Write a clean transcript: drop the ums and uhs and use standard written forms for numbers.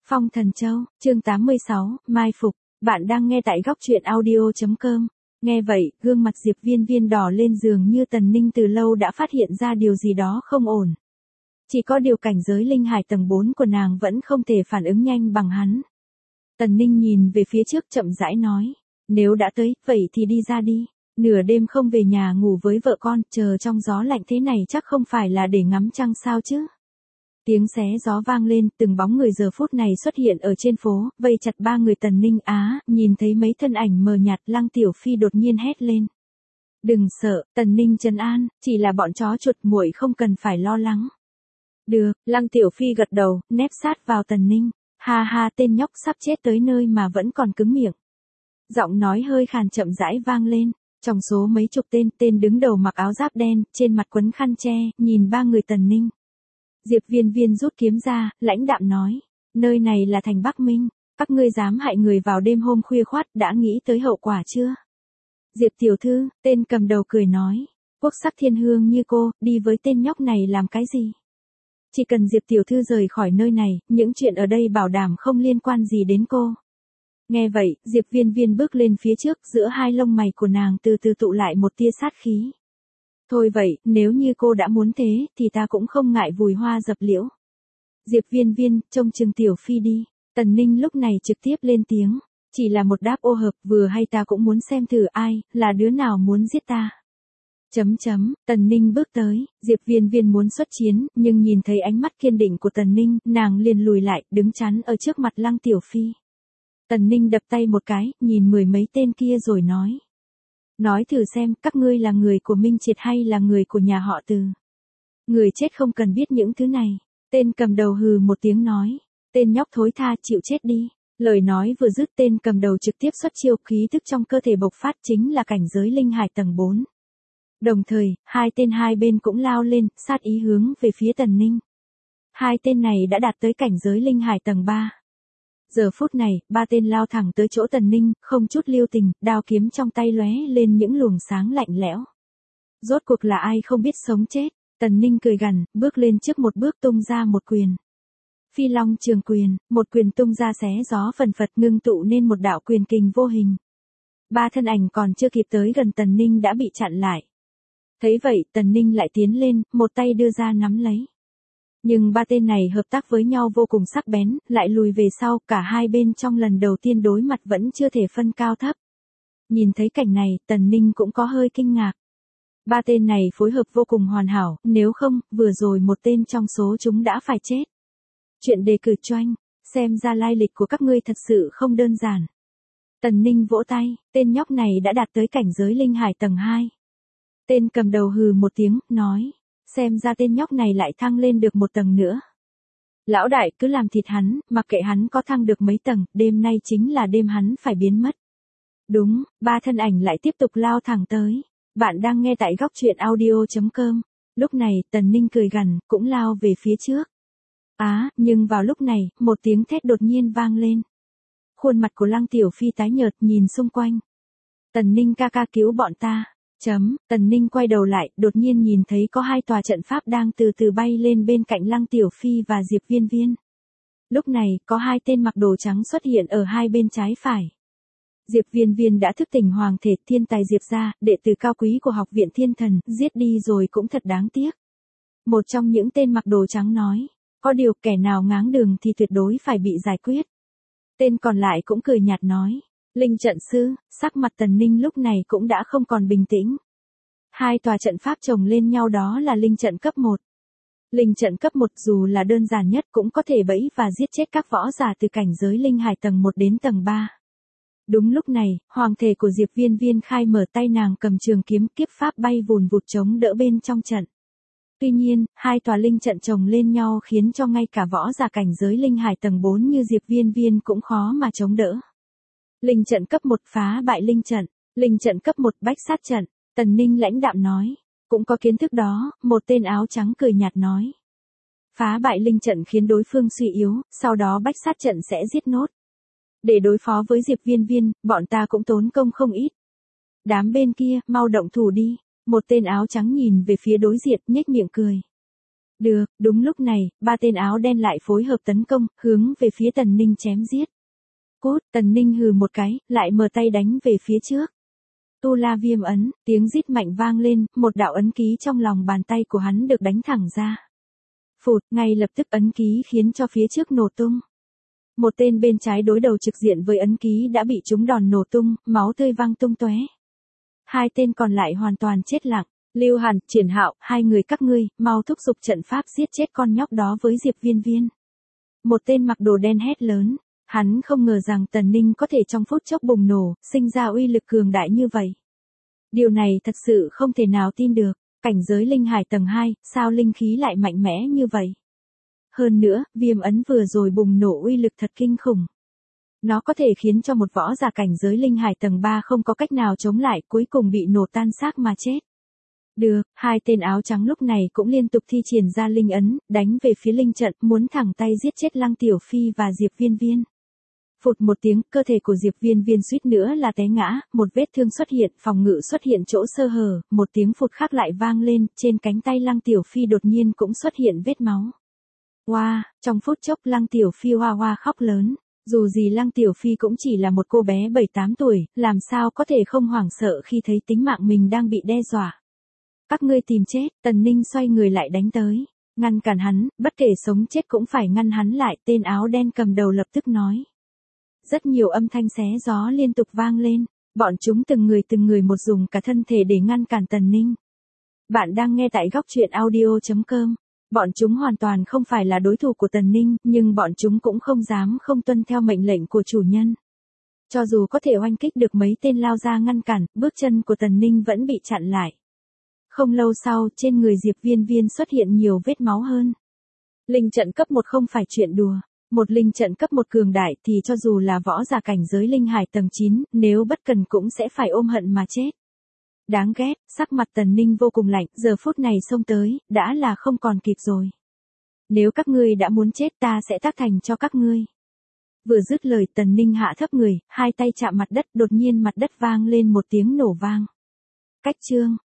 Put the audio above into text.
Phong Thần Châu, chương 86, Mai Phục, bạn đang nghe tại góc truyện audio.com. Nghe vậy, gương mặt Diệp Viên Viên đỏ lên dường như Tần Ninh từ lâu đã phát hiện ra điều gì đó không ổn. Chỉ có điều cảnh giới linh hải tầng 4 của nàng vẫn không thể phản ứng nhanh bằng hắn. Tần Ninh nhìn về phía trước chậm rãi nói, nếu đã tới, vậy thì đi ra đi. Nửa đêm không về nhà ngủ với vợ con, chờ trong gió lạnh thế này chắc không phải là để ngắm trăng sao chứ. Tiếng xé gió vang lên, từng bóng người giờ phút này xuất hiện ở trên phố, vây chặt ba người Tần Ninh. Nhìn thấy mấy thân ảnh mờ nhạt, Lăng Tiểu Phi đột nhiên hét lên. Đừng sợ, Tần Ninh trấn an, chỉ là bọn chó chuột muội không cần phải lo lắng. Được, Lăng Tiểu Phi gật đầu, nép sát vào Tần Ninh. Ha ha, tên nhóc sắp chết tới nơi mà vẫn còn cứng miệng. Giọng nói hơi khàn chậm rãi vang lên. Trong số mấy chục tên đứng đầu mặc áo giáp đen, trên mặt quấn khăn che, nhìn ba người Tần Ninh. Diệp Viên Viên rút kiếm ra, lãnh đạm nói, nơi này là thành Bắc Minh, các ngươi dám hại người vào đêm hôm khuya khoắt, đã nghĩ tới hậu quả chưa? Diệp tiểu thư, tên cầm đầu cười nói, quốc sắc thiên hương như cô, đi với tên nhóc này làm cái gì? Chỉ cần Diệp tiểu thư rời khỏi nơi này, những chuyện ở đây bảo đảm không liên quan gì đến cô. Nghe vậy, Diệp Viên Viên bước lên phía trước, giữa hai lông mày của nàng từ từ tụ lại một tia sát khí. Thôi vậy, nếu như cô đã muốn thế, thì ta cũng không ngại vùi hoa dập liễu. Diệp Viên Viên, trông chừng Tiểu Phi đi. Tần Ninh lúc này trực tiếp lên tiếng. Chỉ là một đáp ô hợp, vừa hay ta cũng muốn xem thử ai, là đứa nào muốn giết ta. Tần Ninh bước tới, Diệp Viên Viên muốn xuất chiến, nhưng nhìn thấy ánh mắt kiên định của Tần Ninh, nàng liền lùi lại, đứng chắn ở trước mặt Lăng Tiểu Phi. Tần Ninh đập tay một cái, nhìn mười mấy tên kia rồi nói. Nói thử xem, các ngươi là người của Minh Triệt hay là người của nhà họ Từ? Người chết không cần biết những thứ này. Tên cầm đầu hừ một tiếng nói. Tên nhóc thối tha, chịu chết đi. Lời nói vừa dứt, tên cầm đầu trực tiếp xuất chiêu, khí thức trong cơ thể bộc phát chính là cảnh giới linh hải tầng 4. Đồng thời, hai tên hai bên cũng lao lên, sát ý hướng về phía Tần Ninh. Hai tên này đã đạt tới cảnh giới linh hải tầng 3. Giờ phút này, ba tên lao thẳng tới chỗ Tần Ninh, không chút lưu tình, đao kiếm trong tay lóe lên những luồng sáng lạnh lẽo. Rốt cuộc là ai không biết sống chết, Tần Ninh cười gằn, bước lên trước một bước tung ra một quyền. Phi Long Trường Quyền, một quyền tung ra xé gió phần phật, ngưng tụ nên một đạo quyền kình vô hình. Ba thân ảnh còn chưa kịp tới gần Tần Ninh đã bị chặn lại. Thấy vậy, Tần Ninh lại tiến lên, một tay đưa ra nắm lấy. Nhưng ba tên này hợp tác với nhau vô cùng sắc bén, lại lùi về sau, cả hai bên trong lần đầu tiên đối mặt vẫn chưa thể phân cao thấp. Nhìn thấy cảnh này, Tần Ninh cũng có hơi kinh ngạc. Ba tên này phối hợp vô cùng hoàn hảo, nếu không, vừa rồi một tên trong số chúng đã phải chết. Chuyện đề cử choanh, xem ra lai lịch của các ngươi thật sự không đơn giản. Tần Ninh vỗ tay, tên nhóc này đã đạt tới cảnh giới linh hải tầng 2. Tên cầm đầu hừ một tiếng, nói. Xem ra tên nhóc này lại thăng lên được một tầng nữa. Lão đại cứ làm thịt hắn, mặc kệ hắn có thăng được mấy tầng, đêm nay chính là đêm hắn phải biến mất. Đúng, ba thân ảnh lại tiếp tục lao thẳng tới. Bạn đang nghe tại góc truyện audio.com. Lúc này, Tần Ninh cười gằn, cũng lao về phía trước. Nhưng vào lúc này, một tiếng thét đột nhiên vang lên. Khuôn mặt của Lăng Tiểu Phi tái nhợt, nhìn xung quanh. Tần Ninh ca ca cứu bọn ta. Tần Ninh quay đầu lại, đột nhiên nhìn thấy có hai tòa trận pháp đang từ từ bay lên bên cạnh Lăng Tiểu Phi và Diệp Viên Viên. Lúc này, có hai tên mặc đồ trắng xuất hiện ở hai bên trái phải. Diệp Viên Viên đã thức tỉnh hoàng thể thiên tài Diệp gia, đệ tử cao quý của học viện thiên thần, giết đi rồi cũng thật đáng tiếc. Một trong những tên mặc đồ trắng nói, có điều kẻ nào ngáng đường thì tuyệt đối phải bị giải quyết. Tên còn lại cũng cười nhạt nói. Linh trận sư, sắc mặt Tần Ninh lúc này cũng đã không còn bình tĩnh. Hai tòa trận pháp chồng lên nhau đó là linh trận cấp 1. Linh trận cấp 1 dù là đơn giản nhất cũng có thể bẫy và giết chết các võ giả từ cảnh giới linh hải tầng 1 đến tầng 3. Đúng lúc này, hoàng thể của Diệp Viên Viên khai mở, tay nàng cầm trường kiếm, kiếp pháp bay vùn vụt chống đỡ bên trong trận. Tuy nhiên, hai tòa linh trận chồng lên nhau khiến cho ngay cả võ giả cảnh giới linh hải tầng 4 như Diệp Viên Viên cũng khó mà chống đỡ. Linh trận cấp 1 phá bại linh trận cấp 1 bách sát trận, Tần Ninh lãnh đạm nói. Cũng có kiến thức đó, một tên áo trắng cười nhạt nói. Phá bại linh trận khiến đối phương suy yếu, sau đó bách sát trận sẽ giết nốt. Để đối phó với Diệp Viên Viên, bọn ta cũng tốn công không ít. Đám bên kia, mau động thủ đi. Một tên áo trắng nhìn về phía đối diện, nhếch miệng cười. Được, đúng lúc này, ba tên áo đen lại phối hợp tấn công, hướng về phía Tần Ninh chém giết. Cút, Tần Ninh hừ một cái, lại mở tay đánh về phía trước. Tu La Viêm ấn, tiếng rít mạnh vang lên, một đạo ấn ký trong lòng bàn tay của hắn được đánh thẳng ra. Phụt, ngay lập tức ấn ký khiến cho phía trước nổ tung. Một tên bên trái đối đầu trực diện với ấn ký đã bị trúng đòn nổ tung, máu tươi văng tung tóe. Hai tên còn lại hoàn toàn chết lặng. Lưu Hàn, Triển Hạo, hai người các ngươi, mau thúc giục trận pháp giết chết con nhóc đó với Diệp Viên Viên. Một tên mặc đồ đen hét lớn. Hắn không ngờ rằng Tần Ninh có thể trong phút chốc bùng nổ, sinh ra uy lực cường đại như vậy. Điều này thật sự không thể nào tin được. Cảnh giới linh hải tầng 2, sao linh khí lại mạnh mẽ như vậy? Hơn nữa, viêm ấn vừa rồi bùng nổ uy lực thật kinh khủng. Nó có thể khiến cho một võ giả cảnh giới linh hải tầng 3 không có cách nào chống lại, cuối cùng bị nổ tan xác mà chết. Được, hai tên áo trắng lúc này cũng liên tục thi triển ra linh ấn, đánh về phía linh trận, muốn thẳng tay giết chết Lăng Tiểu Phi và Diệp Viên Viên. Phụt một tiếng, cơ thể của Diệp Viên Viên suýt nữa là té ngã, một vết thương xuất hiện, phòng ngự xuất hiện chỗ sơ hở, một tiếng phụt khác lại vang lên, trên cánh tay Lăng Tiểu Phi đột nhiên cũng xuất hiện vết máu. Wow, trong phút chốc Lăng Tiểu Phi hoa hoa khóc lớn. Dù gì Lăng Tiểu Phi cũng chỉ là một cô bé 7-8 tuổi, làm sao có thể không hoảng sợ khi thấy tính mạng mình đang bị đe dọa. Các ngươi tìm chết, Tần Ninh xoay người lại đánh tới. Ngăn cản hắn, bất kể sống chết cũng phải ngăn hắn lại, tên áo đen cầm đầu lập tức nói. Rất nhiều âm thanh xé gió liên tục vang lên, bọn chúng từng người một dùng cả thân thể để ngăn cản Tần Ninh. Bạn đang nghe tại góc truyện audio.com. Bọn chúng hoàn toàn không phải là đối thủ của Tần Ninh, nhưng bọn chúng cũng không dám không tuân theo mệnh lệnh của chủ nhân. Cho dù có thể oanh kích được mấy tên lao ra ngăn cản, bước chân của Tần Ninh vẫn bị chặn lại. Không lâu sau, trên người Diệp Viên Viên xuất hiện nhiều vết máu hơn. Linh trận cấp 1 không phải chuyện đùa. Một linh trận cấp 1 cường đại thì cho dù là võ giả cảnh giới linh hải tầng 9, nếu bất cần cũng sẽ phải ôm hận mà chết. Đáng ghét, sắc mặt Tần Ninh vô cùng lạnh, giờ phút này xông tới, đã là không còn kịp rồi. Nếu các ngươi đã muốn chết ta sẽ tác thành cho các ngươi. Vừa dứt lời Tần Ninh hạ thấp người, hai tay chạm mặt đất, đột nhiên mặt đất vang lên một tiếng nổ vang. Cách chương.